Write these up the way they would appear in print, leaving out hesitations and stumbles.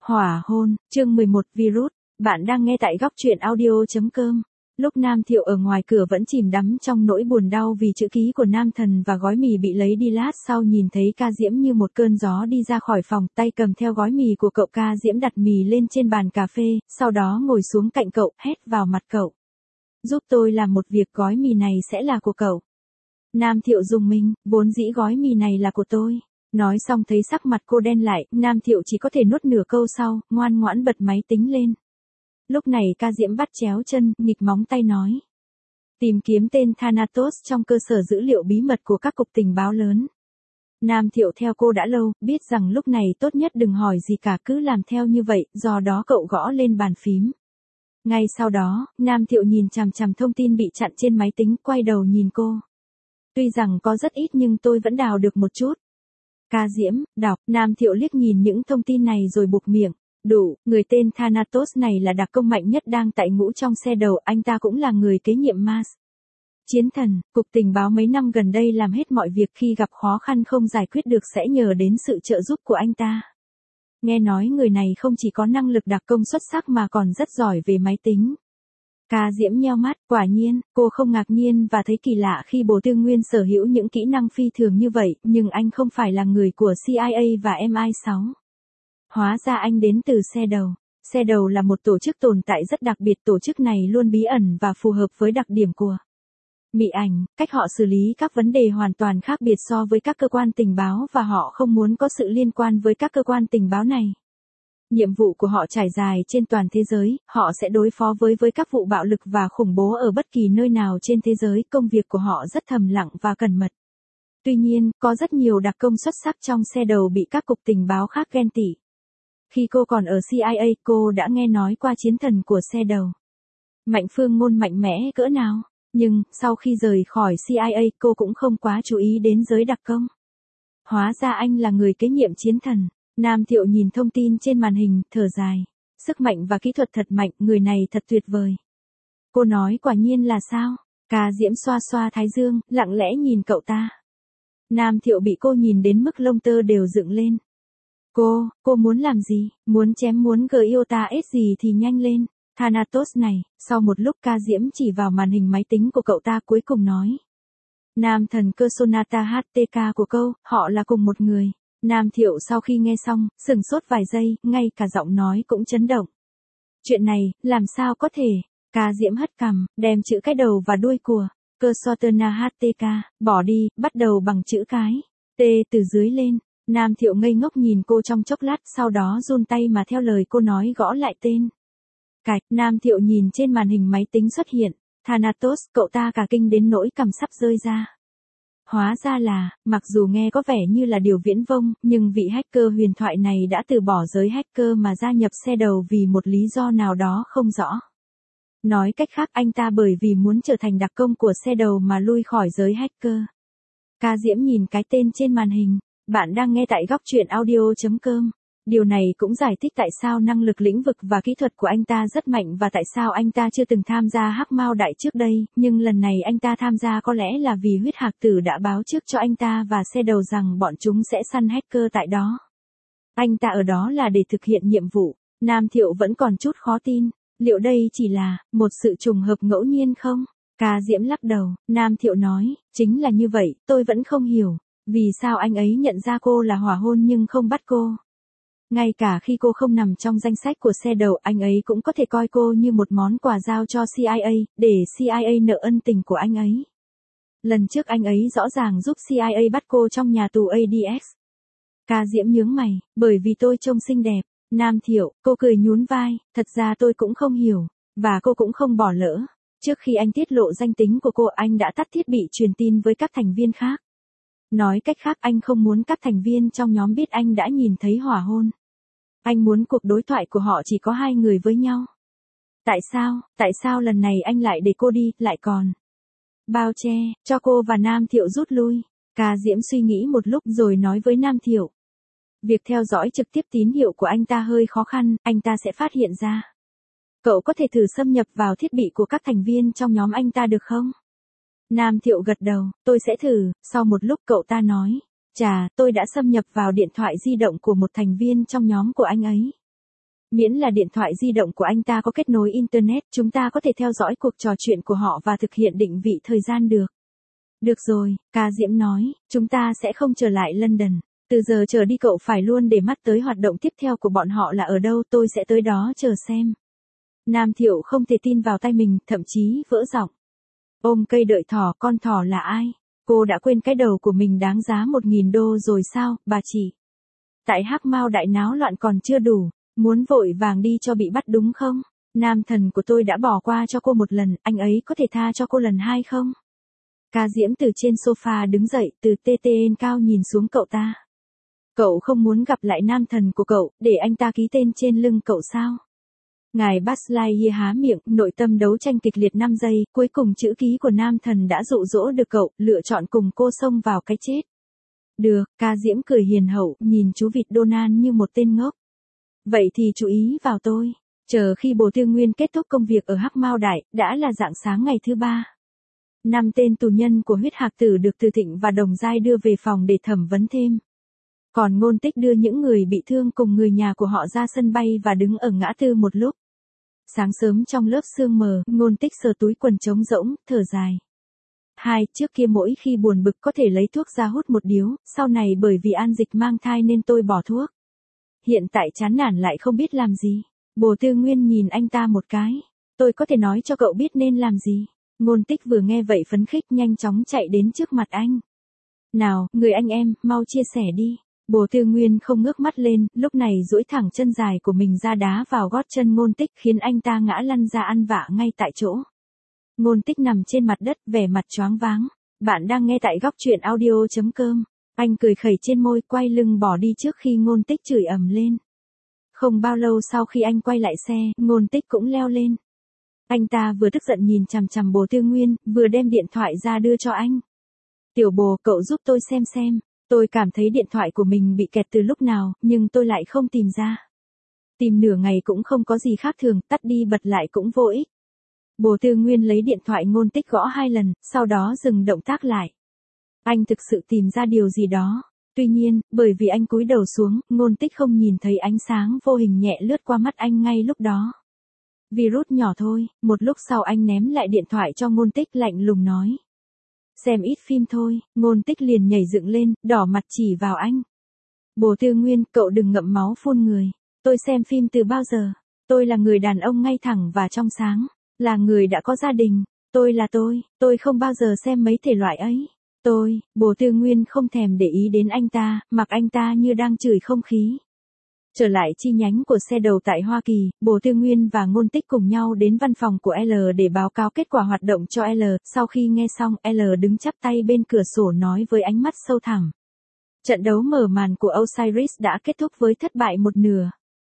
Hỏa hôn, chương 11 virus, bạn đang nghe tại góc truyện audio.com. Lúc Nam Thiệu ở ngoài cửa vẫn chìm đắm trong nỗi buồn đau vì chữ ký của Nam Thần và gói mì bị lấy đi, lát sau nhìn thấy Ca Diễm như một cơn gió đi ra khỏi phòng, tay cầm theo gói mì của cậu. Ca Diễm đặt mì lên trên bàn cà phê, sau đó ngồi xuống cạnh cậu, hét vào mặt cậu. Giúp tôi làm một việc, gói mì này sẽ là của cậu. Nam Thiệu rùng mình, vốn dĩ gói mì này là của tôi. Nói xong thấy sắc mặt cô đen lại, Nam Thiệu chỉ có thể nuốt nửa câu sau, ngoan ngoãn bật máy tính lên. Lúc này Ca Diễm bắt chéo chân, nghịch móng tay nói. Tìm kiếm tên Thanatos trong cơ sở dữ liệu bí mật của các cục tình báo lớn. Nam Thiệu theo cô đã lâu, biết rằng lúc này tốt nhất đừng hỏi gì cả, cứ làm theo như vậy, do đó cậu gõ lên bàn phím. Ngay sau đó, Nam Thiệu nhìn chằm chằm thông tin bị chặn trên máy tính, quay đầu nhìn cô. Tuy rằng có rất ít nhưng tôi vẫn đào được một chút. Ca Diễm, đọc, Nam Thiệu liếc nhìn những thông tin này rồi buộc miệng. Đủ, người tên Thanatos này là đặc công mạnh nhất đang tại ngũ trong xe đầu, anh ta cũng là người kế nhiệm Mars. Chiến thần, cục tình báo mấy năm gần đây làm hết mọi việc, khi gặp khó khăn không giải quyết được sẽ nhờ đến sự trợ giúp của anh ta. Nghe nói người này không chỉ có năng lực đặc công xuất sắc mà còn rất giỏi về máy tính. Ca Diễm nheo mắt, quả nhiên, cô không ngạc nhiên và thấy kỳ lạ khi Bồ Tư Nguyên sở hữu những kỹ năng phi thường như vậy, nhưng anh không phải là người của CIA và MI6. Hóa ra anh đến từ xe đầu. Xe đầu là một tổ chức tồn tại rất đặc biệt, tổ chức này luôn bí ẩn và phù hợp với đặc điểm của Mị Ảnh, cách họ xử lý các vấn đề hoàn toàn khác biệt so với các cơ quan tình báo và họ không muốn có sự liên quan với các cơ quan tình báo này. Nhiệm vụ của họ trải dài trên toàn thế giới, họ sẽ đối phó với các vụ bạo lực và khủng bố ở bất kỳ nơi nào trên thế giới, công việc của họ rất thầm lặng và cẩn mật. Tuy nhiên, có rất nhiều đặc công xuất sắc trong xe đầu bị các cục tình báo khác ghen tị. Khi cô còn ở CIA, cô đã nghe nói qua chiến thần của xe đầu. Mạnh Phương Ngôn mạnh mẽ cỡ nào, nhưng, sau khi rời khỏi CIA, cô cũng không quá chú ý đến giới đặc công. Hóa ra anh là người kế nhiệm chiến thần. Nam Thiệu nhìn thông tin trên màn hình, thở dài. Sức mạnh và kỹ thuật thật mạnh, người này thật tuyệt vời. Cô nói quả nhiên là sao? Ca Diễm xoa xoa thái dương, lặng lẽ nhìn cậu ta. Nam Thiệu bị cô nhìn đến mức lông tơ đều dựng lên. Cô muốn làm gì? Muốn chém muốn Giota S gì thì nhanh lên. Thanatos này, sau một lúc Ca Diễm chỉ vào màn hình máy tính của cậu ta cuối cùng nói. Nam thần cơ Sonata HTK của câu, họ là cùng một người. Nam Thiệu sau khi nghe xong, sửng sốt vài giây, ngay cả giọng nói cũng chấn động. Chuyện này, làm sao có thể? Ca Diễm hất cằm, đem chữ cái đầu và đuôi của cơ Sotana HTK, bỏ đi, bắt đầu bằng chữ cái T từ dưới lên. Nam Thiệu ngây ngốc nhìn cô trong chốc lát, sau đó run tay mà theo lời cô nói gõ lại tên. Cạch, Nam Thiệu nhìn trên màn hình máy tính xuất hiện, Thanatos, cậu ta cả kinh đến nỗi cằm sắp rơi ra. Hóa ra là, mặc dù nghe có vẻ như là điều viễn vông, nhưng vị hacker huyền thoại này đã từ bỏ giới hacker mà gia nhập xe đầu vì một lý do nào đó không rõ. Nói cách khác, anh ta bởi vì muốn trở thành đặc công của xe đầu mà lui khỏi giới hacker. Ca Diễm nhìn cái tên trên màn hình. Bạn đang nghe tại góc truyện audio.com. Điều này cũng giải thích tại sao năng lực lĩnh vực và kỹ thuật của anh ta rất mạnh và tại sao anh ta chưa từng tham gia Hắc Mao Đại trước đây, nhưng lần này anh ta tham gia có lẽ là vì huyết hạc tử đã báo trước cho anh ta và xe đầu rằng bọn chúng sẽ săn hacker tại đó. Anh ta ở đó là để thực hiện nhiệm vụ. Nam Thiệu vẫn còn chút khó tin, liệu đây chỉ là một sự trùng hợp ngẫu nhiên không? Ca Diễm lắc đầu, Nam Thiệu nói, chính là như vậy, tôi vẫn không hiểu. Vì sao anh ấy nhận ra cô là hỏa hôn nhưng không bắt cô? Ngay cả khi cô không nằm trong danh sách của xe đầu, anh ấy cũng có thể coi cô như một món quà giao cho CIA, để CIA nợ ân tình của anh ấy. Lần trước anh ấy rõ ràng giúp CIA bắt cô trong nhà tù ADX. Ca Diễm nhướng mày, bởi vì tôi trông xinh đẹp. Nam Thiệu, cô cười nhún vai, thật ra tôi cũng không hiểu, và cô cũng không bỏ lỡ. Trước khi anh tiết lộ danh tính của cô, anh đã tắt thiết bị truyền tin với các thành viên khác. Nói cách khác, anh không muốn các thành viên trong nhóm biết anh đã nhìn thấy hỏa hôn. Anh muốn cuộc đối thoại của họ chỉ có hai người với nhau. Tại sao lần này anh lại để cô đi, lại còn bao che cho cô và Nam Thiệu rút lui? Ca Diễm suy nghĩ một lúc rồi nói với Nam Thiệu. Việc theo dõi trực tiếp tín hiệu của anh ta hơi khó khăn, anh ta sẽ phát hiện ra. Cậu có thể thử xâm nhập vào thiết bị của các thành viên trong nhóm anh ta được không? Nam Thiệu gật đầu, tôi sẽ thử. Sau một lúc cậu ta nói, chà, tôi đã xâm nhập vào điện thoại di động của một thành viên trong nhóm của anh ấy. Miễn là điện thoại di động của anh ta có kết nối Internet, chúng ta có thể theo dõi cuộc trò chuyện của họ và thực hiện định vị thời gian được. Được rồi, ca diễm nói, chúng ta sẽ không trở lại London. Từ giờ trở đi cậu phải luôn để mắt tới hoạt động tiếp theo của bọn họ là ở đâu, tôi sẽ tới đó chờ xem. Nam Thiệu không thể tin vào tay mình, thậm chí vỡ giọng. Ôm cây đợi thỏ, con thỏ là ai? Cô đã quên cái đầu của mình đáng giá 1.000 đô rồi sao, bà chị? Tại Hắc Mao đại náo loạn còn chưa đủ, muốn vội vàng đi cho bị bắt đúng không? Nam thần của tôi đã bỏ qua cho cô một lần, anh ấy có thể tha cho cô lần hai không? Ca Diễm từ trên sofa đứng dậy, từ TTN cao nhìn xuống cậu ta. Cậu không muốn gặp lại nam thần của cậu, để anh ta ký tên trên lưng cậu sao? Ngài Buzz Lightyear há miệng, nội tâm đấu tranh kịch liệt 5 giây, cuối cùng chữ ký của nam thần đã dụ dỗ được cậu, lựa chọn cùng cô xông vào cái chết. Được, Ca Diễm cười hiền hậu, nhìn chú vịt Donald như một tên ngốc. Vậy thì chú ý vào tôi. Chờ khi Bồ Tư Nguyên kết thúc công việc ở Hắc Mao Đại, đã là rạng sáng ngày thứ 3. 5 tên tù nhân của huyết hạc tử được Từ Thịnh và Đồng Giai đưa về phòng để thẩm vấn thêm. Còn Ngôn Tích đưa những người bị thương cùng người nhà của họ ra sân bay và đứng ở ngã tư một lúc. Sáng sớm trong lớp sương mờ, Ngôn Tích sờ túi quần trống rỗng, thở dài. Trước kia mỗi khi buồn bực có thể lấy thuốc ra hút một điếu, sau này bởi vì An Dịch mang thai nên tôi bỏ thuốc. Hiện tại chán nản lại không biết làm gì. Bồ Tư Nguyên nhìn anh ta một cái. Tôi có thể nói cho cậu biết nên làm gì. Ngôn Tích vừa nghe vậy phấn khích nhanh chóng chạy đến trước mặt anh. Nào, người anh em, mau chia sẻ đi. Bồ Tư Nguyên không ngước mắt lên, lúc này duỗi thẳng chân dài của mình ra đá vào gót chân Ngôn Tích khiến anh ta ngã lăn ra ăn vạ ngay tại chỗ. Ngôn Tích nằm trên mặt đất vẻ mặt choáng váng. Bạn đang nghe tại góc truyện audio.com. Anh cười khẩy trên môi quay lưng bỏ đi trước khi Ngôn Tích chửi ầm lên. Không bao lâu sau khi anh quay lại xe, Ngôn Tích cũng leo lên. Anh ta vừa tức giận nhìn chằm chằm Bồ Tư Nguyên, vừa đem điện thoại ra đưa cho anh. Tiểu Bồ, cậu giúp tôi xem. Tôi cảm thấy điện thoại của mình bị kẹt từ lúc nào, nhưng tôi lại không tìm ra. Tìm nửa ngày cũng không có gì khác thường, tắt đi bật lại cũng vô ích. Bồ Tư Nguyên lấy điện thoại Ngôn Tích gõ 2 lần, sau đó dừng động tác lại. Anh thực sự tìm ra điều gì đó. Tuy nhiên, bởi vì anh cúi đầu xuống, Ngôn Tích không nhìn thấy ánh sáng vô hình nhẹ lướt qua mắt anh ngay lúc đó. Virus nhỏ thôi, một lúc sau anh ném lại điện thoại cho Ngôn Tích lạnh lùng nói. Xem ít phim thôi, Ngôn Tích liền nhảy dựng lên, đỏ mặt chỉ vào anh. Bồ Tư Nguyên, cậu đừng ngậm máu phun người. Tôi xem phim từ bao giờ? Tôi là người đàn ông ngay thẳng và trong sáng. Là người đã có gia đình. Tôi không bao giờ xem mấy thể loại ấy. Bồ Tư Nguyên không thèm để ý đến anh ta, mặc anh ta như đang chửi không khí. Trở lại chi nhánh của xe đầu tại Hoa Kỳ, Bồ Tư Nguyên và Ngôn Tích cùng nhau đến văn phòng của L để báo cáo kết quả hoạt động cho L. Sau khi nghe xong, L đứng chắp tay bên cửa sổ nói với ánh mắt sâu thẳm. Trận đấu mở màn của Osiris đã kết thúc với thất bại một nửa.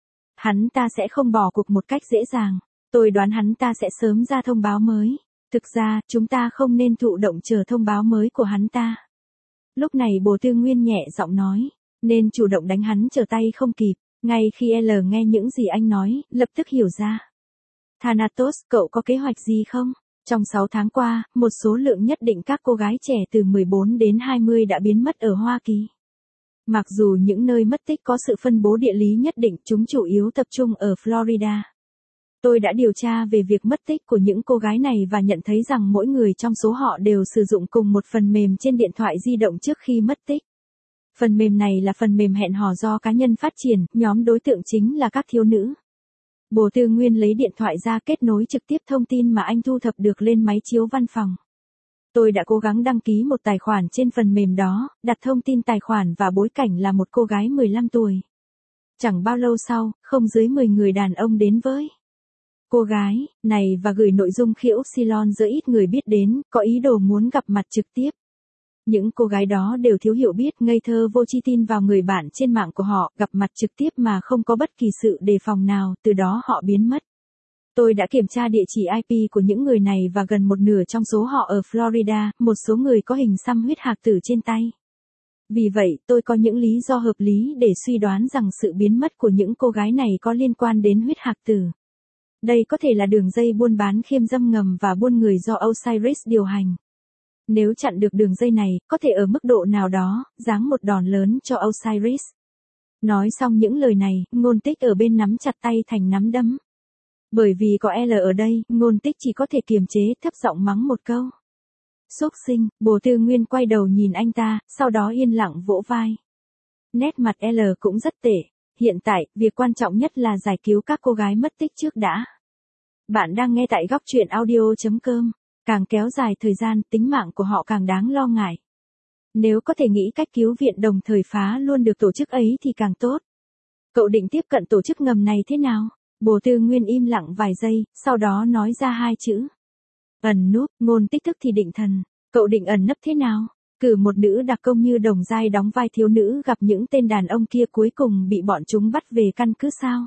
Hắn ta sẽ không bỏ cuộc một cách dễ dàng. Tôi đoán hắn ta sẽ sớm ra thông báo mới. Thực ra, chúng ta không nên thụ động chờ thông báo mới của hắn ta. Lúc này Bồ Tư Nguyên nhẹ giọng nói, nên chủ động đánh hắn trở tay không kịp. Ngay khi L nghe những gì anh nói, lập tức hiểu ra. Thanatos, cậu có kế hoạch gì không? Trong 6 tháng qua, một số lượng nhất định các cô gái trẻ từ 14 đến 20 đã biến mất ở Hoa Kỳ. Mặc dù những nơi mất tích có sự phân bố địa lý nhất định, chúng chủ yếu tập trung ở Florida. Tôi đã điều tra về việc mất tích của những cô gái này và nhận thấy rằng mỗi người trong số họ đều sử dụng cùng một phần mềm trên điện thoại di động trước khi mất tích. Phần mềm này là phần mềm hẹn hò do cá nhân phát triển, nhóm đối tượng chính là các thiếu nữ. Bồ Tư Nguyên lấy điện thoại ra kết nối trực tiếp thông tin mà anh thu thập được lên máy chiếu văn phòng. Tôi đã cố gắng đăng ký một tài khoản trên phần mềm đó, đặt thông tin tài khoản và bối cảnh là một cô gái 15 tuổi. Chẳng bao lâu sau, không dưới 10 người đàn ông đến với cô gái này và gửi nội dung khi Upsilon giữa ít người biết đến, có ý đồ muốn gặp mặt trực tiếp. Những cô gái đó đều thiếu hiểu biết, ngây thơ vô tri tin vào người bạn trên mạng của họ, gặp mặt trực tiếp mà không có bất kỳ sự đề phòng nào, từ đó họ biến mất. Tôi đã kiểm tra địa chỉ IP của những người này và gần một nửa trong số họ ở Florida, một số người có hình xăm huyết hạc tử trên tay. Vì vậy, tôi có những lý do hợp lý để suy đoán rằng sự biến mất của những cô gái này có liên quan đến huyết hạc tử. Đây có thể là đường dây buôn bán khiêu dâm ngầm và buôn người do Osiris điều hành. Nếu chặn được đường dây này, có thể ở mức độ nào đó, giáng một đòn lớn cho Osiris. Nói xong những lời này, Ngôn Tích ở bên nắm chặt tay thành nắm đấm. Bởi vì có L ở đây, Ngôn Tích chỉ có thể kiềm chế, thấp giọng mắng một câu. Xúc sinh, Bồ Tư Nguyên quay đầu nhìn anh ta, sau đó yên lặng vỗ vai. Nét mặt L cũng rất tệ. Hiện tại, việc quan trọng nhất là giải cứu các cô gái mất tích trước đã. Bạn đang nghe tại góc truyện audio.com. Càng kéo dài thời gian, tính mạng của họ càng đáng lo ngại. Nếu có thể nghĩ cách cứu viện đồng thời phá luôn được tổ chức ấy thì càng tốt. Cậu định tiếp cận tổ chức ngầm này thế nào? Bồ Tư Nguyên im lặng vài giây, sau đó nói ra hai chữ. Ẩn núp. Ngôn Tích tức thì định thần. Cậu định ẩn nấp thế nào? Cử một nữ đặc công như Đồng Giai đóng vai thiếu nữ gặp những tên đàn ông kia cuối cùng bị bọn chúng bắt về căn cứ sao?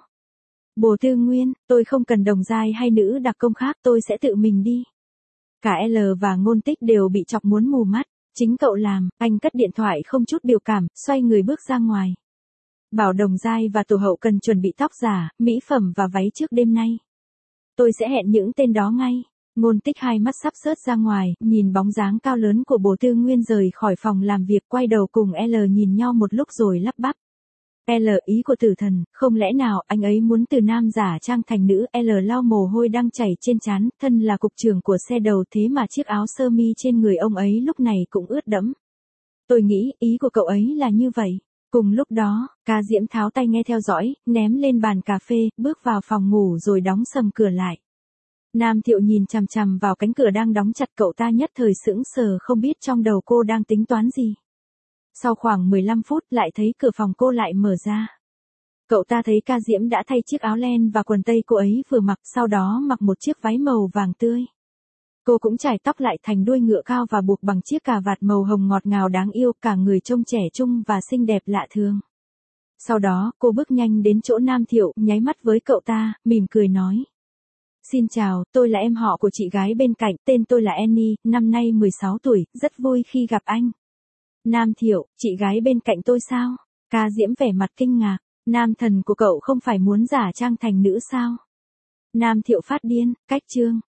Bồ Tư Nguyên, tôi không cần Đồng Giai hay nữ đặc công khác, tôi sẽ tự mình đi. Cả L và Ngôn Tích đều bị chọc muốn mù mắt. Chính cậu làm. Anh cất điện thoại không chút biểu cảm, xoay người bước ra ngoài. Bảo Đồng Giai và tổ hậu cần chuẩn bị tóc giả, mỹ phẩm và váy trước đêm nay. Tôi sẽ hẹn những tên đó ngay. Ngôn Tích hai mắt sắp sớt ra ngoài, nhìn bóng dáng cao lớn của Bồ Tư Nguyên rời khỏi phòng làm việc, quay đầu cùng L nhìn nhau một lúc rồi lắp bắp. L, ý của tử thần, không lẽ nào anh ấy muốn từ nam giả trang thành nữ? L lau mồ hôi đang chảy trên trán, thân là cục trưởng của xe đầu thế mà chiếc áo sơ mi trên người ông ấy lúc này cũng ướt đẫm. Tôi nghĩ, ý của cậu ấy là như vậy. Cùng lúc đó, Ca Diễm tháo tay nghe theo dõi, ném lên bàn cà phê, bước vào phòng ngủ rồi đóng sầm cửa lại. Nam Thiệu nhìn chằm chằm vào cánh cửa đang đóng chặt, cậu ta nhất thời sững sờ không biết trong đầu cô đang tính toán gì. Sau khoảng 15 phút lại thấy cửa phòng cô lại mở ra. Cậu ta thấy Ca Diễm đã thay chiếc áo len và quần tây cô ấy vừa mặc, sau đó mặc một chiếc váy màu vàng tươi. Cô cũng chải tóc lại thành đuôi ngựa cao và buộc bằng chiếc cà vạt màu hồng ngọt ngào đáng yêu, cả người trông trẻ trung và xinh đẹp lạ thường. Sau đó, cô bước nhanh đến chỗ Nam Thiệu, nháy mắt với cậu ta, mỉm cười nói. Xin chào, tôi là em họ của chị gái bên cạnh, tên tôi là Annie, năm nay 16 tuổi, rất vui khi gặp anh. Nam Thiệu, chị gái bên cạnh tôi sao? Ca Diễm vẻ mặt kinh ngạc, nam thần của cậu không phải muốn giả trang thành nữ sao? Nam Thiệu phát điên, cách chương.